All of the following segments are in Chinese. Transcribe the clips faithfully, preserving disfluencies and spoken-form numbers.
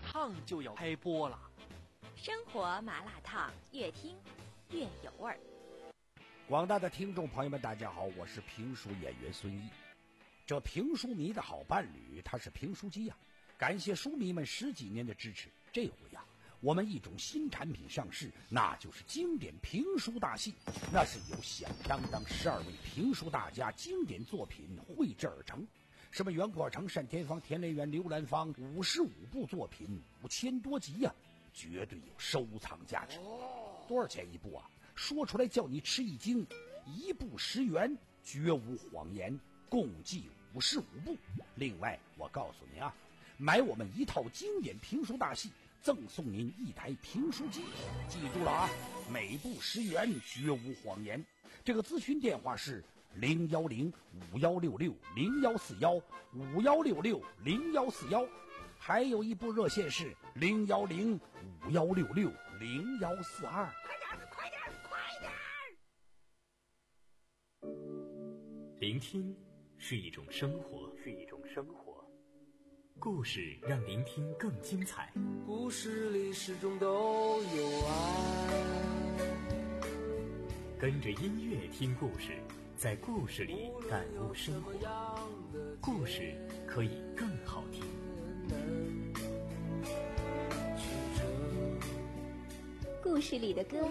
烫就要开播了。 生活麻辣烫，越听越有味儿。 广大的听众朋友们，大家好，我是评书演员孙毅。这评书迷的好伴侣，他是评书机呀、啊。感谢书迷们十几年的支持，这回呀、啊，我们一种新产品上市，那就是经典评书大戏。那是由响当当十二位评书大家经典作品绘制而成。什么袁阔成、单田芳、田连元、刘兰芳，五十五部作品，五千多集呀、啊，绝对有收藏价值。多少钱一部啊？说出来叫你吃一惊，一部十元，绝无谎言，共计五十五部。另外，我告诉您啊，买我们一套经典评书大戏，赠送您一台评书机。记住了啊，每部十元，绝无谎言。这个咨询电话是零幺零五幺六六零幺四幺五幺六六零幺四幺，还有一部热线是零幺零五幺六六零幺四二。 快点，快点！ 聆听是一种生活，是一种生活。故事让聆听更精彩。 故事里始终都有爱。 跟着音乐听故事，在故事里感悟生活。故事可以更好听。 故事里的歌。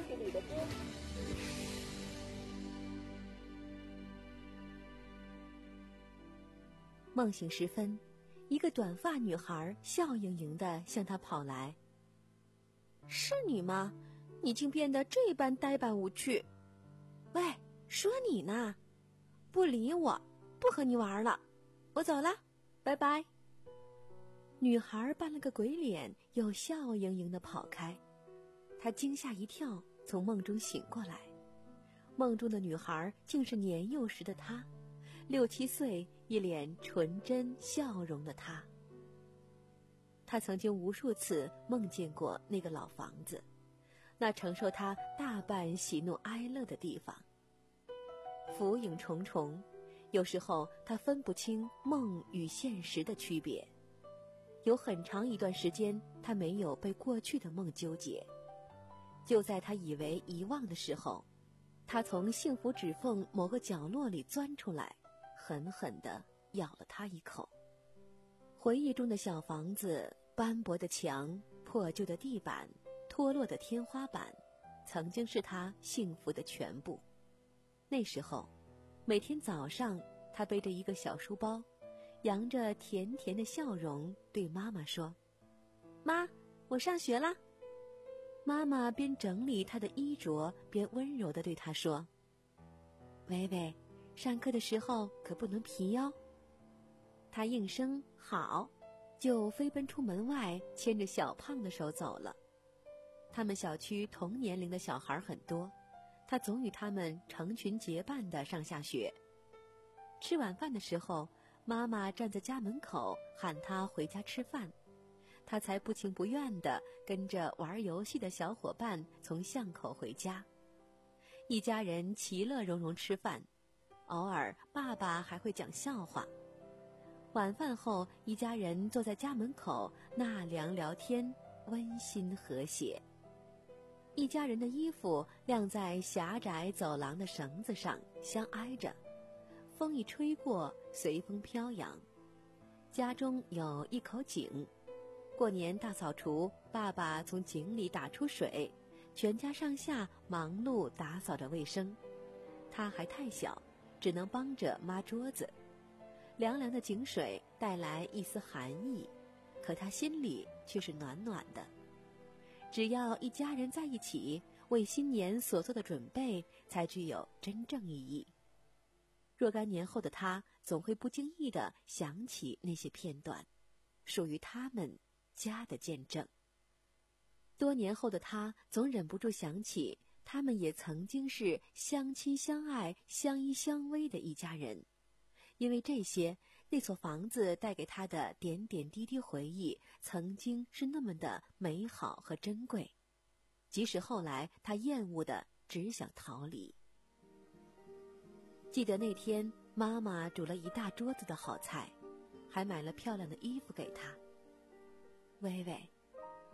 梦醒时分，一个短发女孩笑盈盈地向他跑来。是你吗？你竟变得这般呆板无趣。喂，说你呢。不理我，不和你玩了，我走了，拜拜。女孩扮了个鬼脸，又笑盈盈地跑开。她惊吓一跳，从梦中醒过来。梦中的女孩竟是年幼时的她，六七岁，一脸纯真笑容的她。她曾经无数次梦见过那个老房子，那承受她大半喜怒哀乐的地方。浮影重重，有时候她分不清梦与现实的区别。有很长一段时间，她没有被过去的梦纠结。就在她以为遗忘的时候，她从幸福指缝某个角落里钻出来，狠狠地咬了她一口。回忆中的小房子，斑驳的墙，破旧的地板，脱落的天花板，曾经是她幸福的全部。那时候，每天早上，她背着一个小书包，扬着甜甜的笑容，对妈妈说：“妈，我上学啦。”妈妈边整理她的衣着，边温柔地对她说：“微微，上课的时候可不能皮哦。”她应声好，就飞奔出门外，牵着小胖的手走了。他们小区同年龄的小孩很多，她总与他们成群结伴地上下学。吃晚饭的时候，妈妈站在家门口喊她回家吃饭，她才不情不愿地跟着玩游戏的小伙伴从巷口回家。一家人其乐融融吃饭，偶尔爸爸还会讲笑话。晚饭后，一家人坐在家门口纳凉聊天，温馨和谐。一家人的衣服晾在狭窄走廊的绳子上，相挨着，风一吹过，随风飘扬。家中有一口井，过年大扫除，爸爸从井里打出水，全家上下忙碌打扫着卫生。他还太小，只能帮着抹桌子。凉凉的井水带来一丝寒意，可他心里却是暖暖的。只要一家人在一起，为新年所做的准备才具有真正意义。若干年后的他，总会不经意地想起那些片段，属于他们家的见证。多年后的他，总忍不住想起，他们也曾经是相亲相爱、相依相偎的一家人。因为这些，那所房子带给他的点点滴滴回忆，曾经是那么的美好和珍贵，即使后来他厌恶的只想逃离。记得那天，妈妈煮了一大桌子的好菜，还买了漂亮的衣服给他。微微，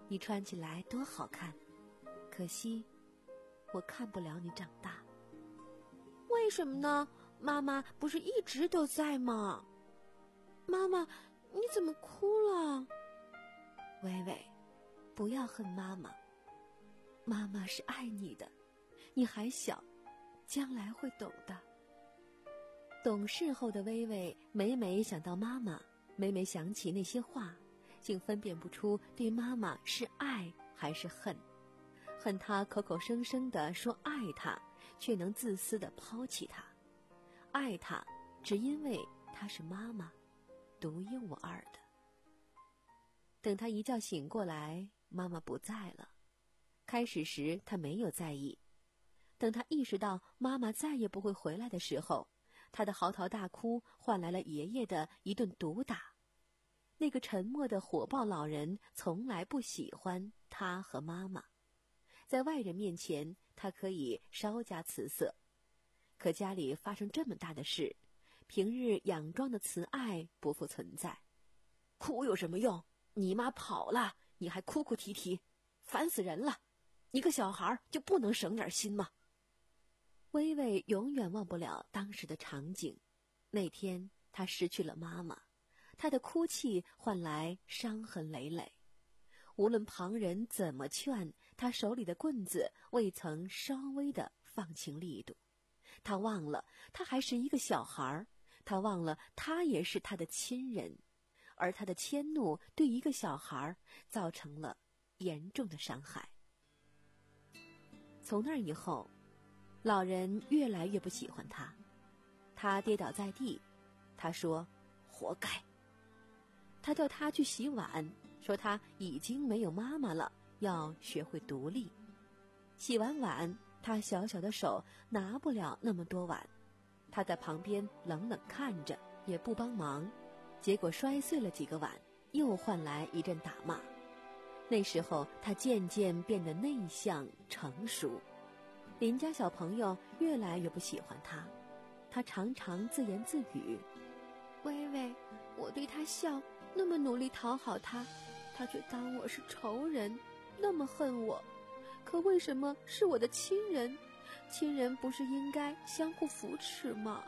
你穿起来多好看，可惜我看不了你长大。为什么呢？妈妈不是一直都在吗？妈妈，你怎么哭了？微微，不要恨妈妈，妈妈是爱你的，你还小，将来会懂的。懂事后的微微每每想到妈妈，每每想起那些话，竟分辨不出对妈妈是爱还是恨。恨她口口声声地说爱她，却能自私地抛弃她；爱她只因为她是妈妈，独一无二的。等她一觉醒过来，妈妈不在了。开始时她没有在意，等她意识到妈妈再也不会回来的时候，她的嚎啕大哭换来了爷爷的一顿毒打。那个沉默的火爆老人从来不喜欢她和妈妈，在外人面前她可以稍加辞色，可家里发生这么大的事，平日佯装的慈爱不复存在。哭有什么用？你妈跑了，你还哭哭啼啼，烦死人了！一个小孩就不能省点心吗？微微永远忘不了当时的场景。那天她失去了妈妈，她的哭泣换来伤痕累累。无论旁人怎么劝，她手里的棍子未曾稍微的放轻力度。她忘了她还是一个小孩，她忘了她也是她的亲人，而她的迁怒对一个小孩造成了严重的伤害。从那以后，老人越来越不喜欢他，他跌倒在地，他说活该。他叫他去洗碗，说他已经没有妈妈了，要学会独立。洗完碗，他小小的手拿不了那么多碗，他在旁边冷冷看着，也不帮忙，结果摔碎了几个碗，又换来一阵打骂。那时候他渐渐变得内向成熟，邻家小朋友越来越不喜欢他，他常常自言自语：微微，我对他笑，那么努力讨好他，他却当我是仇人，那么恨我。可为什么是我的亲人？亲人不是应该相互扶持吗？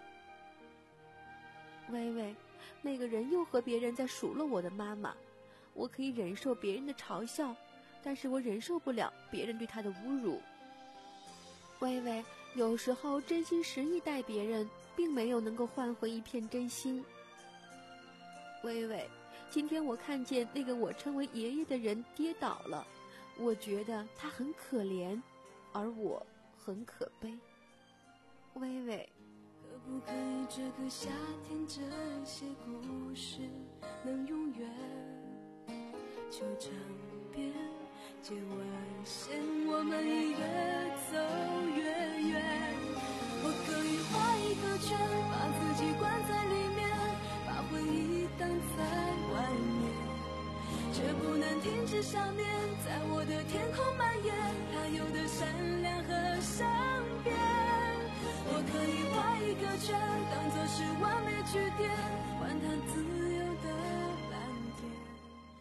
微微，那个人又和别人在数落我的妈妈。我可以忍受别人的嘲笑，但是我忍受不了别人对他的侮辱。微微，有时候真心实意待别人，并没有能够换回一片真心。微微，今天我看见那个我称为爷爷的人跌倒了，我觉得他很可怜，而我很可悲。微微， 可不可以这个夏天这些故事能永远就这边接吻线，我们已越走越远。我可以画一个圈，把自己关在里面，把回忆挡在外面，却不能停止想念，在我的天空蔓延，它有的善良和善变。我可以画一个圈，当作是完美句点，还它自由的蓝天。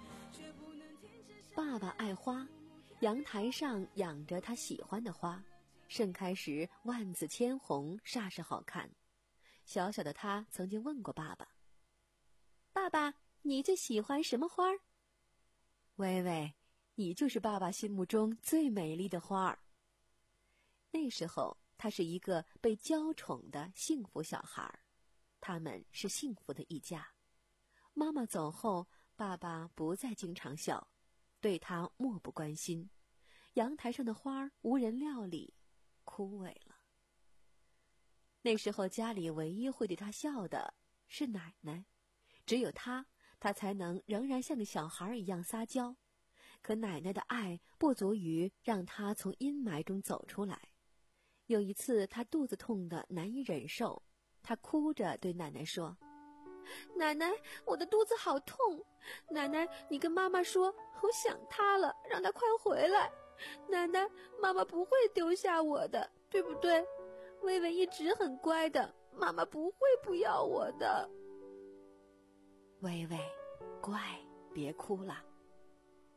爸爸爱花，阳台上养着他喜欢的花，盛开时万紫千红，煞是好看。小小的他曾经问过爸爸：爸爸，你最喜欢什么花？微微，你就是爸爸心目中最美丽的花儿。那时候他是一个被娇宠的幸福小孩，他们是幸福的一家。妈妈走后，爸爸不再经常笑，对他漠不关心，阳台上的花无人料理，枯萎了。那时候家里唯一会对他笑的是奶奶，只有他，他才能仍然像个小孩一样撒娇。可奶奶的爱不足以让他从阴霾中走出来。有一次他肚子痛得难以忍受，他哭着对奶奶说：奶奶，我的肚子好痛，奶奶，你跟妈妈说我想她了，让她快回来。奶奶，妈妈不会丢下我的，对不对？微微一直很乖的，妈妈不会不要我的。微微，乖，别哭了。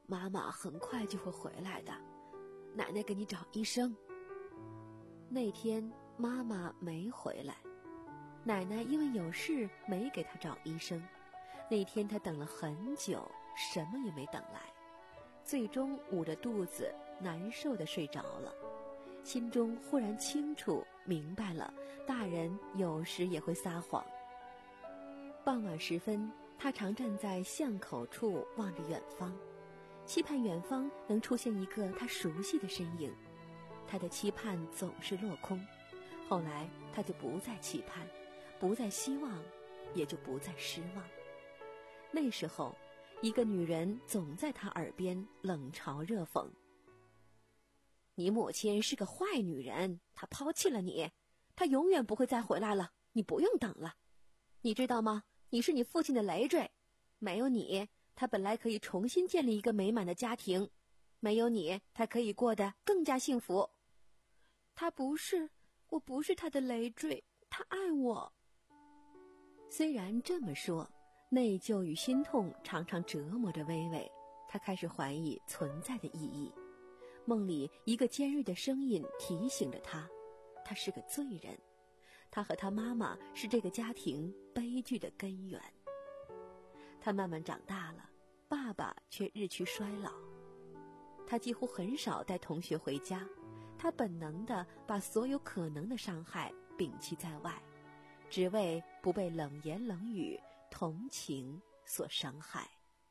妈妈很快就会回来的，奶奶给你找医生。那天妈妈没回来，奶奶因为有事没给她找医生。那天她等了很久，什么也没等来，最终捂着肚子难受地睡着了。心中忽然清楚明白了，大人有时也会撒谎。傍晚时分，他常站在巷口处望着远方，期盼远方能出现一个他熟悉的身影。他的期盼总是落空，后来他就不再期盼，不再希望，也就不再失望。那时候，一个女人总在他耳边冷嘲热讽：你母亲是个坏女人，她抛弃了你，她永远不会再回来了，你不用等了。你知道吗？你是你父亲的累赘，没有你，他本来可以重新建立一个美满的家庭，没有你，他可以过得更加幸福。他不是，我不是他的累赘，他爱我。虽然这么说，内疚与心痛常常折磨着薇薇，她开始怀疑存在的意义。梦里一个尖锐的声音提醒着她，她是个罪人，她和她妈妈是这个家庭悲剧的根源。她慢慢长大了，爸爸却日趋衰老。她几乎很少带同学回家，她本能地把所有可能的伤害摒弃在外，只为不被冷言冷语、同情所伤害。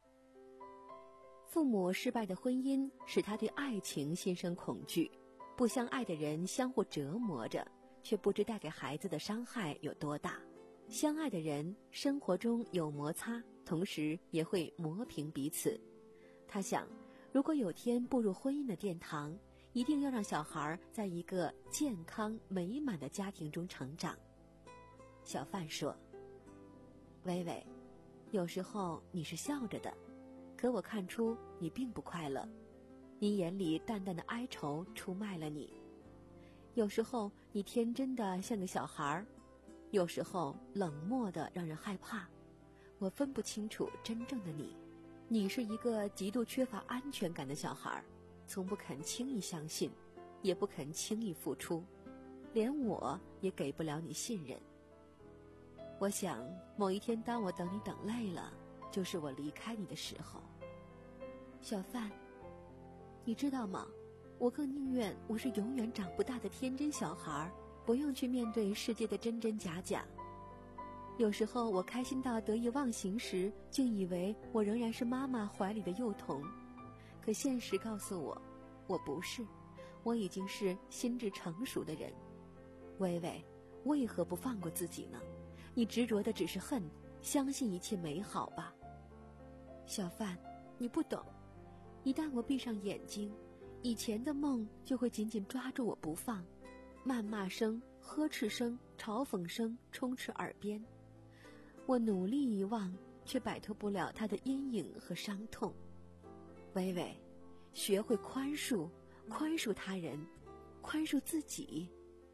父母失败的婚姻使她对爱情心生恐惧，不相爱的人相互折磨着，却不知带给孩子的伤害有多大。相爱的人生活中有摩擦，同时也会磨平彼此。她想，如果有天步入婚姻的殿堂，一定要让小孩在一个健康美满的家庭中成长。小范说：薇薇，有时候你是笑着的，可我看出你并不快乐，你眼里淡淡的哀愁出卖了你。有时候你天真的像个小孩，有时候冷漠的让人害怕。我分不清楚真正的你，你是一个极度缺乏安全感的小孩，从不肯轻易相信，也不肯轻易付出，连我也给不了你信任。我想某一天当我等你等累了，就是我离开你的时候。小范，你知道吗？我更宁愿我是永远长不大的天真小孩，不用去面对世界的真真假假。有时候我开心到得意忘形时，竟以为我仍然是妈妈怀里的幼童，可现实告诉我，我不是，我已经是心智成熟的人。薇薇，为何不放过自己呢？你执着的只是恨，相信一切美好吧。小范，你不懂，一旦我闭上眼睛，以前的梦就会紧紧抓住我不放，谩骂声、呵斥声、嘲讽声充斥耳边。我努力遗忘，却摆脱不了它的阴影和伤痛。薇薇，学会宽恕，宽恕他人，宽恕自己。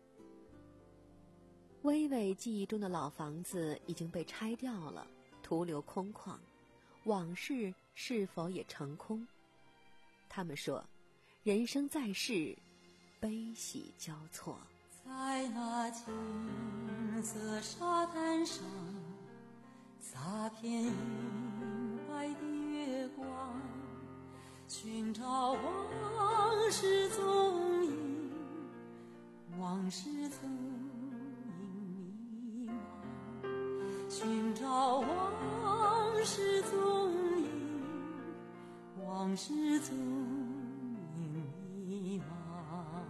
薇薇记忆中的老房子已经被拆掉了，徒留空旷，往事是否也成空？他们说，人生在世，悲喜交错。 在那金色沙滩上，洒遍银白的月光，寻找往事踪影，往事踪影迷茫，寻找往事踪影，往事踪影迷茫，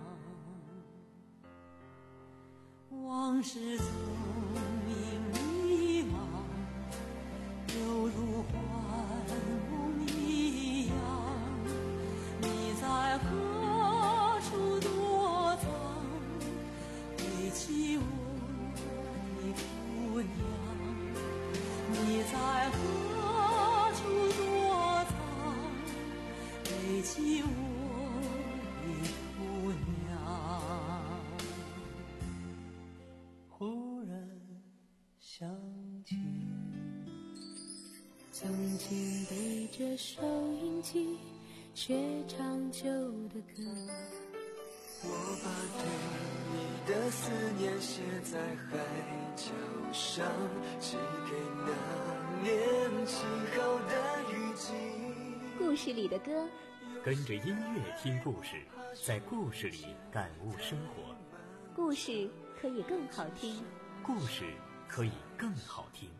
往事踪影迷茫，犹如幻梦一样。你在何处躲藏？背起我的姑娘。你在何处躲藏？背起我的姑娘。忽然想起，曾经背着收音机， 却长久的歌。 我把对你的思念写在海角上，寄给那年起好的雨季。 故事里的歌， 跟着音乐听故事，在故事里感悟生活。 故事可以更好听， 故事可以更好听。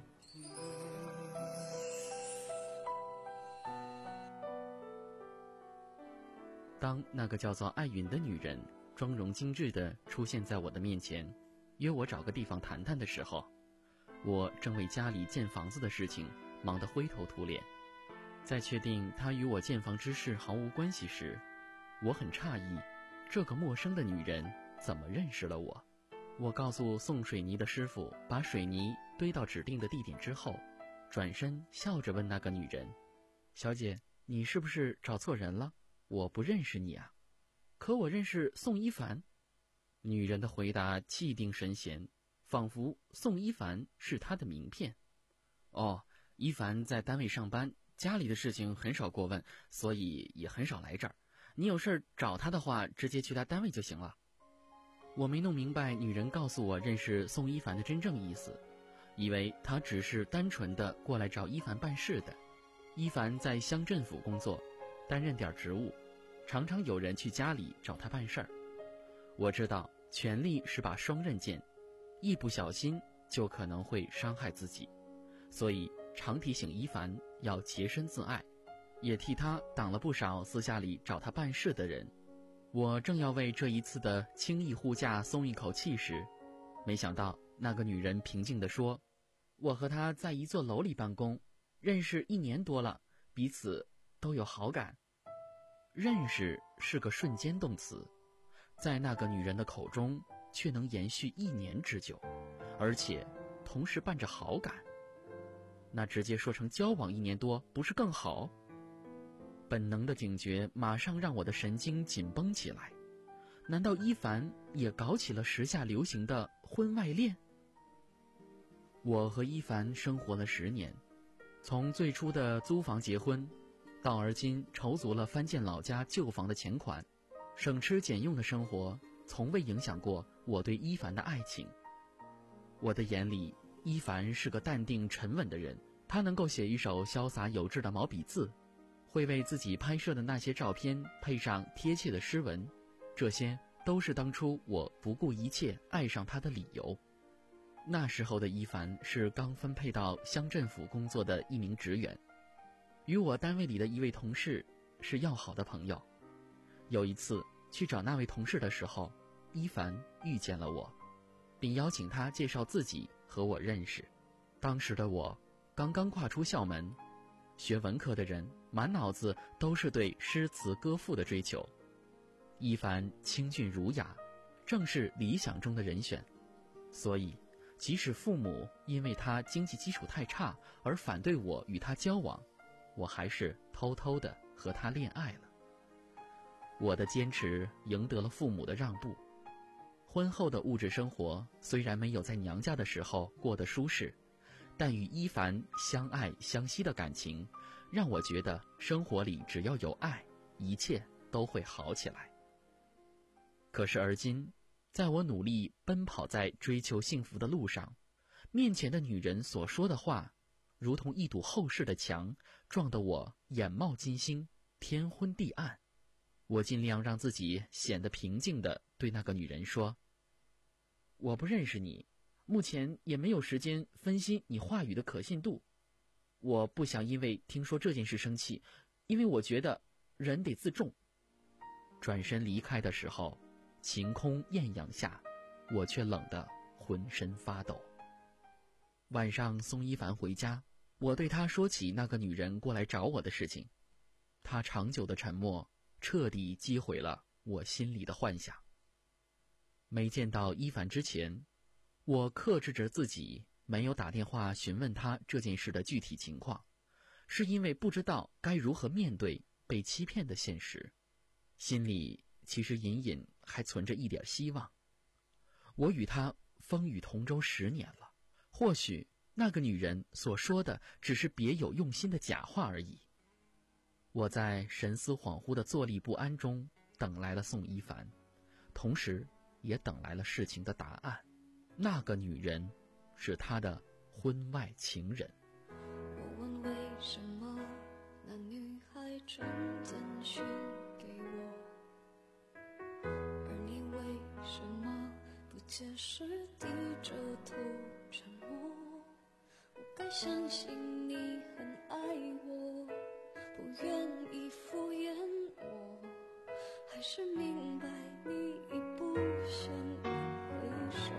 当那个叫做艾云的女人妆容精致地出现在我的面前，约我找个地方谈谈的时候，我正为家里建房子的事情忙得灰头土脸。在确定她与我建房之事毫无关系时，我很诧异，这个陌生的女人怎么认识了我。我告诉送水泥的师傅把水泥堆到指定的地点之后，转身笑着问那个女人：小姐，你是不是找错人了？我不认识你啊。可我认识宋一凡。女人的回答气定神闲，仿佛宋一凡是她的名片。哦，一凡在单位上班，家里的事情很少过问，所以也很少来这儿。你有事找他的话，直接去他单位就行了。我没弄明白女人告诉我认识宋一凡的真正意思，以为他只是单纯的过来找一凡办事的。一凡在乡政府工作，担任点职务，常常有人去家里找他办事儿。我知道权力是把双刃剑，一不小心就可能会伤害自己，所以常提醒一凡要洁身自爱，也替他挡了不少私下里找他办事的人。我正要为这一次的轻易护驾松一口气时，没想到那个女人平静地说：我和他在一座楼里办公，认识一年多了，彼此都有好感。认识是个瞬间动词，在那个女人的口中却能延续一年之久，而且同时伴着好感。那直接说成交往一年多不是更好？本能的警觉马上让我的神经紧绷起来。难道一凡也搞起了时下流行的婚外恋？我和一凡生活了十年，从最初的租房结婚，到而今筹足了翻建老家旧房的钱款，省吃俭用的生活从未影响过我对一凡的爱情。我的眼里，一凡是个淡定沉稳的人，他能够写一手潇洒有致的毛笔字，会为自己拍摄的那些照片配上贴切的诗文，这些都是当初我不顾一切爱上他的理由。那时候的一凡是刚分配到乡政府工作的一名职员，与我单位里的一位同事是要好的朋友。有一次去找那位同事的时候，一凡遇见了我，并邀请他介绍自己和我认识。当时的我刚刚跨出校门，学文科的人满脑子都是对诗词歌赋的追求。一凡清俊儒雅，正是理想中的人选，所以即使父母因为他经济基础太差而反对我与他交往，我还是偷偷地和他恋爱了。我的坚持赢得了父母的让步。婚后的物质生活虽然没有在娘家的时候过得舒适，但与一凡相爱相惜的感情，让我觉得生活里只要有爱，一切都会好起来。可是而今，在我努力奔跑在追求幸福的路上，面前的女人所说的话，如同一堵厚实的墙，撞得我眼冒金星，天昏地暗。我尽量让自己显得平静地对那个女人说：我不认识你，目前也没有时间分析你话语的可信度。我不想因为听说这件事生气，因为我觉得人得自重。转身离开的时候，晴空艳阳下，我却冷得浑身发抖。晚上送一凡回家，我对他说起那个女人过来找我的事情。他长久的沉默彻底击毁了我心里的幻想。没见到一凡之前，我克制着自己没有打电话询问他这件事的具体情况，是因为不知道该如何面对被欺骗的现实，心里其实隐隐还存着一点希望。我与他风雨同舟十年了，或许那个女人所说的只是别有用心的假话而已。 我在神思恍惚的坐立不安中等来了宋一凡，同时也等来了事情的答案。那个女人是他的婚外情人。 我问为什么那女孩传简讯给我，而你为什么不解释，低着头沉默？我该相信你很爱我，不愿意敷衍我，还是明白你已不想一回首？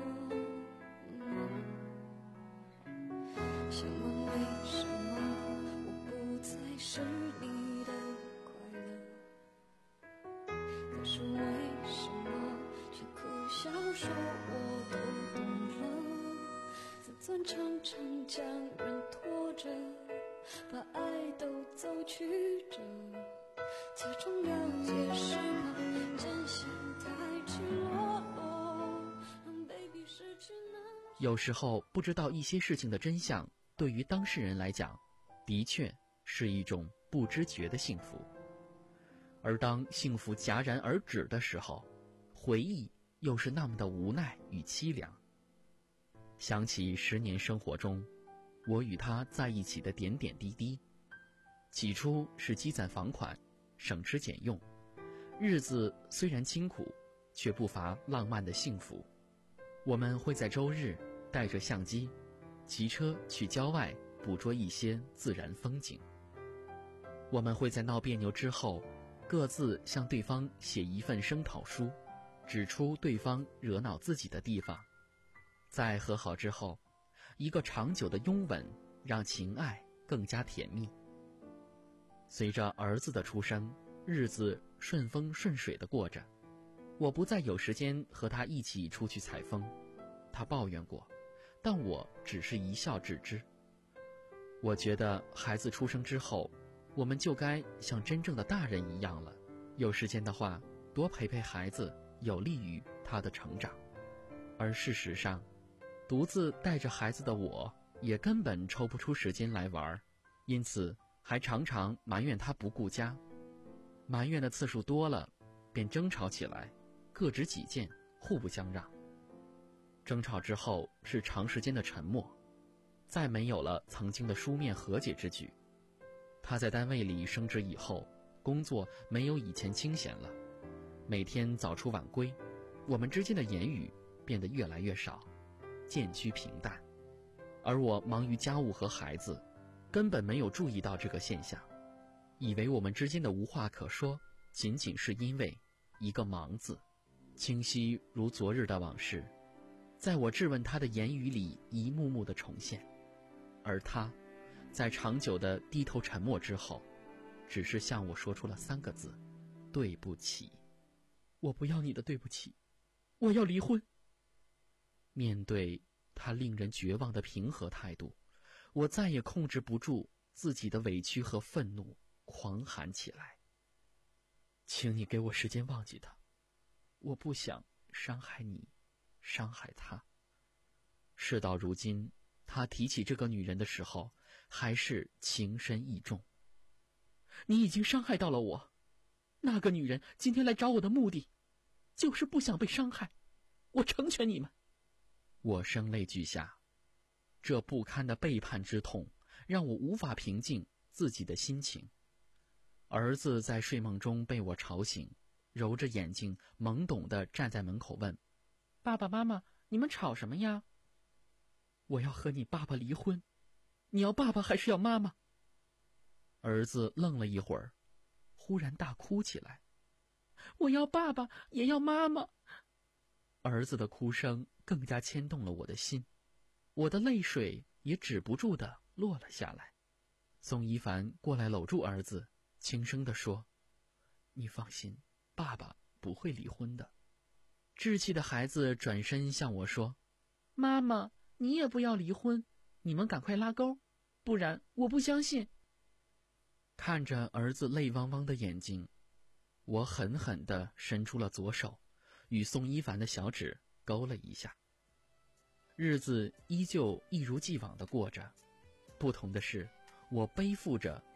想问为什么我不再是你的快乐，可是为什么却苦笑说我都懂了？自尊常常将人拖着，把爱都走曲折，其中了解是怕真相太赤裸裸，让 baby 失去那。 有时候不知道一些事情的真相，对于当事人来讲，的确是一种不知觉的幸福。而当幸福戛然而止的时候，回忆又是那么的无奈与凄凉。想起十年生活中，我与他在一起的点点滴滴，起初是积攒房款，省吃俭用，日子虽然清苦，却不乏浪漫的幸福。我们会在周日带着相机骑车去郊外捕捉一些自然风景。我们会在闹别扭之后，各自向对方写一份声讨书，指出对方惹恼自己的地方。在和好之后，一个长久的拥吻让情爱更加甜蜜。随着儿子的出生，日子顺风顺水地过着。我不再有时间和他一起出去采风，他抱怨过，但我只是一笑置之。我觉得孩子出生之后，我们就该像真正的大人一样了，有时间的话多陪陪孩子，有利于他的成长。而事实上，独自带着孩子的我也根本抽不出时间来玩，因此还常常埋怨他不顾家。埋怨的次数多了，便争吵起来，各执己见，互不相让。争吵之后是长时间的沉默，再没有了曾经的书面和解之举。他在单位里升职以后，工作没有以前清闲了，每天早出晚归，我们之间的言语变得越来越少，渐趋平淡。而我忙于家务和孩子，根本没有注意到这个现象，以为我们之间的无话可说，仅仅是因为一个忙字。清晰如昨日的往事，在我质问他的言语里一幕幕的重现。而他在长久的低头沉默之后，只是向我说出了三个字：对不起。我不要你的对不起，我要离婚。面对他令人绝望的平和态度，我再也控制不住自己的委屈和愤怒，狂喊起来：请你给我时间忘记他，我不想伤害你，伤害他。事到如今，他提起这个女人的时候，还是情深意重。你已经伤害到了我，那个女人今天来找我的目的，就是不想被伤害，我成全你们。我声泪俱下，这不堪的背叛之痛，让我无法平静自己的心情。儿子在睡梦中被我吵醒，揉着眼睛，懵懂地站在门口问：爸爸妈妈，你们吵什么呀？我要和你爸爸离婚，你要爸爸还是要妈妈？儿子愣了一会儿，忽然大哭起来：我要爸爸，也要妈妈。儿子的哭声更加牵动了我的心，我的泪水也止不住地落了下来。宋一凡过来搂住儿子，轻声地说：你放心，爸爸不会离婚的。稚气的孩子转身向我说：妈妈，你也不要离婚，你们赶快拉钩，不然我不相信。看着儿子泪汪汪的眼睛，我狠狠地伸出了左手，与宋一凡的小指勾了一下。日子依旧一如既往地过着，不同的是，我背负着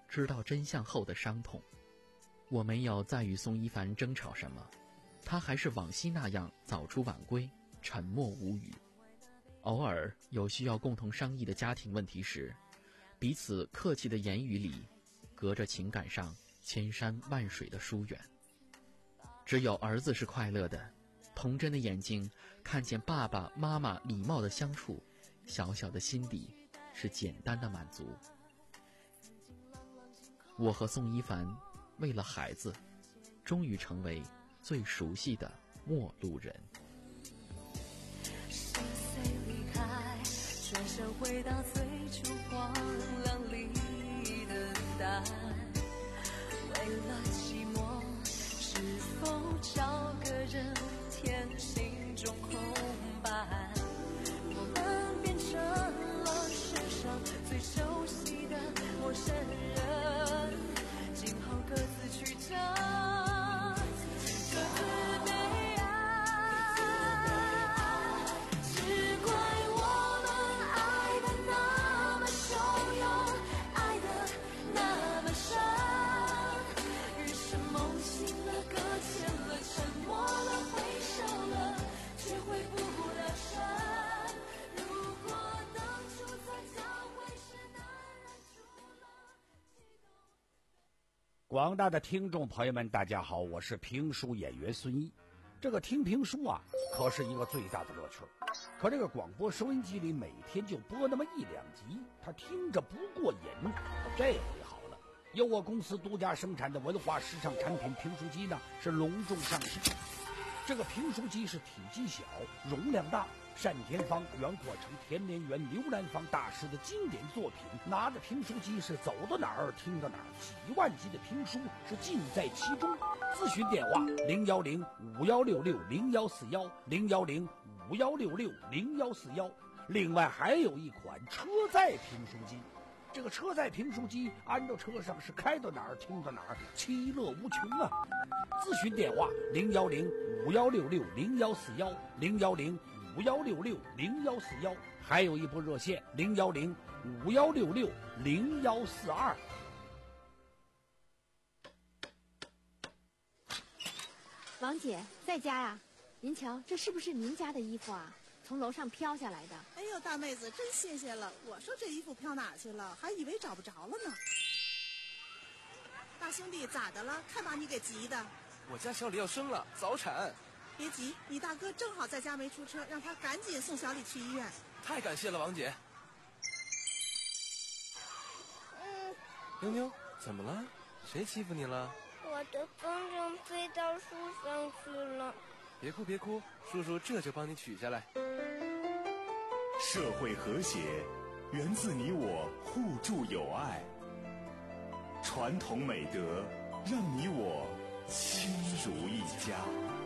知道真相后的伤痛。我没有再与宋一凡争吵什么，他还是往昔那样早出晚归，沉默无语。偶尔有需要共同商议的家庭问题时，彼此客气的言语里，隔着情感上千山万水的疏远。只有儿子是快乐的，童真的眼睛看见爸爸妈妈礼貌的相处，小小的心底是简单的满足。我和宋一凡为了孩子，终于成为最熟悉的陌路人。 是谁离开，转身回到最初荒凉里等待，为了寂寞，是否找个人填心中空白？我们变成了世上最熟悉的陌生人，今后各自去找，各自悲哀。只怪我们爱的那么汹涌，爱的那么深，于是梦醒了，搁浅了，沉默了，回首了，却回不了神。如果当初再交会时，难忍住了激动。 广大的听众朋友们，大家好，我是评书演员孙一。这个听评书啊，可是一个最大的乐趣。可这个广播收音机里每天就播那么一两集，他听着不过瘾。这回好了，由我公司独家生产的文化时尚产品评书机呢，是隆重上市。这个评书机是体积小，容量大，单田芳、袁阔成、田连元、刘兰芳大师的经典作品，拿着评书机是走到哪儿听到哪儿，几万集的评书是尽在其中。咨询电话零幺零五幺六六零幺四幺零幺零五幺六六零幺四幺。另外还有一款车载评书机，这个车载评书机安到车上是开到哪儿听到哪儿，其乐无穷啊！咨询电话零幺零五幺六六零幺四幺零幺零五幺六六零幺四幺，还有一部热线零幺零五幺六六零幺四二。 王姐在家呀？您瞧，这是不是您家的衣服啊？从楼上飘下来的。 哎呦，大妹子真谢谢了！我说这衣服飘哪去了，还以为找不着了呢。大兄弟咋的了？看把你给急的。 我家小李要生了，早产。 别急，你大哥正好在家没出车，让他赶紧送小李去医院。 太感谢了，王姐。 嗯， 妞妞，怎么了？谁欺负你了？ 我的风筝飞到树上去了。 别哭别哭，叔叔这就帮你取下来。 社会和谐源自你我互助友爱，传统美德让你我亲如一家。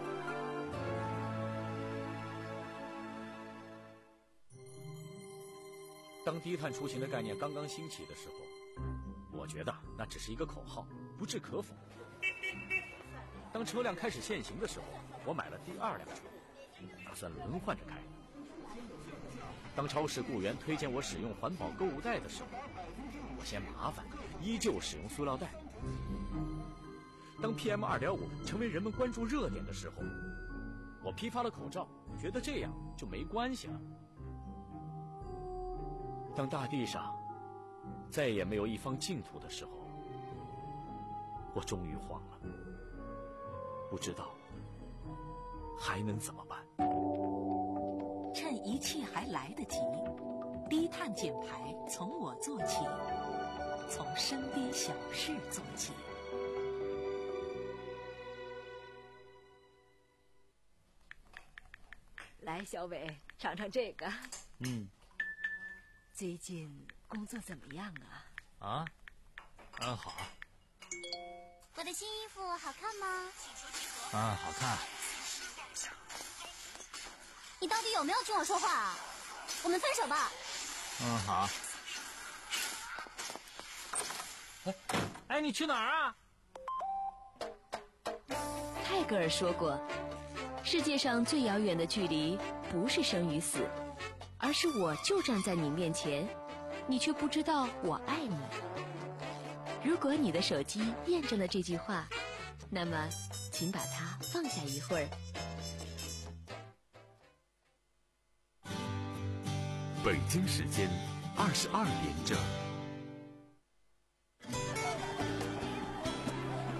当低碳出行的概念刚刚兴起的时候，我觉得那只是一个口号，不置可否。当车辆开始限行的时候，我买了第二辆车，打算轮换着开。当超市雇员推荐我使用环保购物袋的时候，我嫌麻烦，依旧使用塑料袋。当 P M 二点五 成为人们关注热点的时候，我批发了口罩，觉得这样就没关系了。当大地上再也没有一方净土的时候，我终于慌了，不知道还能怎么办。 趁一切还来得及，低碳减排从我做起，从身边小事做起。 来，小伟，尝尝这个。 嗯。 最近工作怎么样啊？ 啊，嗯，好。 我的新衣服好看吗？ 啊，好看。 你到底有没有听我说话啊？我们分手吧。 嗯，好。哎，哎，你去哪儿啊？ 泰戈尔说过，世界上最遥远的距离不是生与死，而是我就站在你面前，你却不知道我爱你。 如果你的手机验证了这句话，那么请把它放下一会儿。 北京时间二十二点整。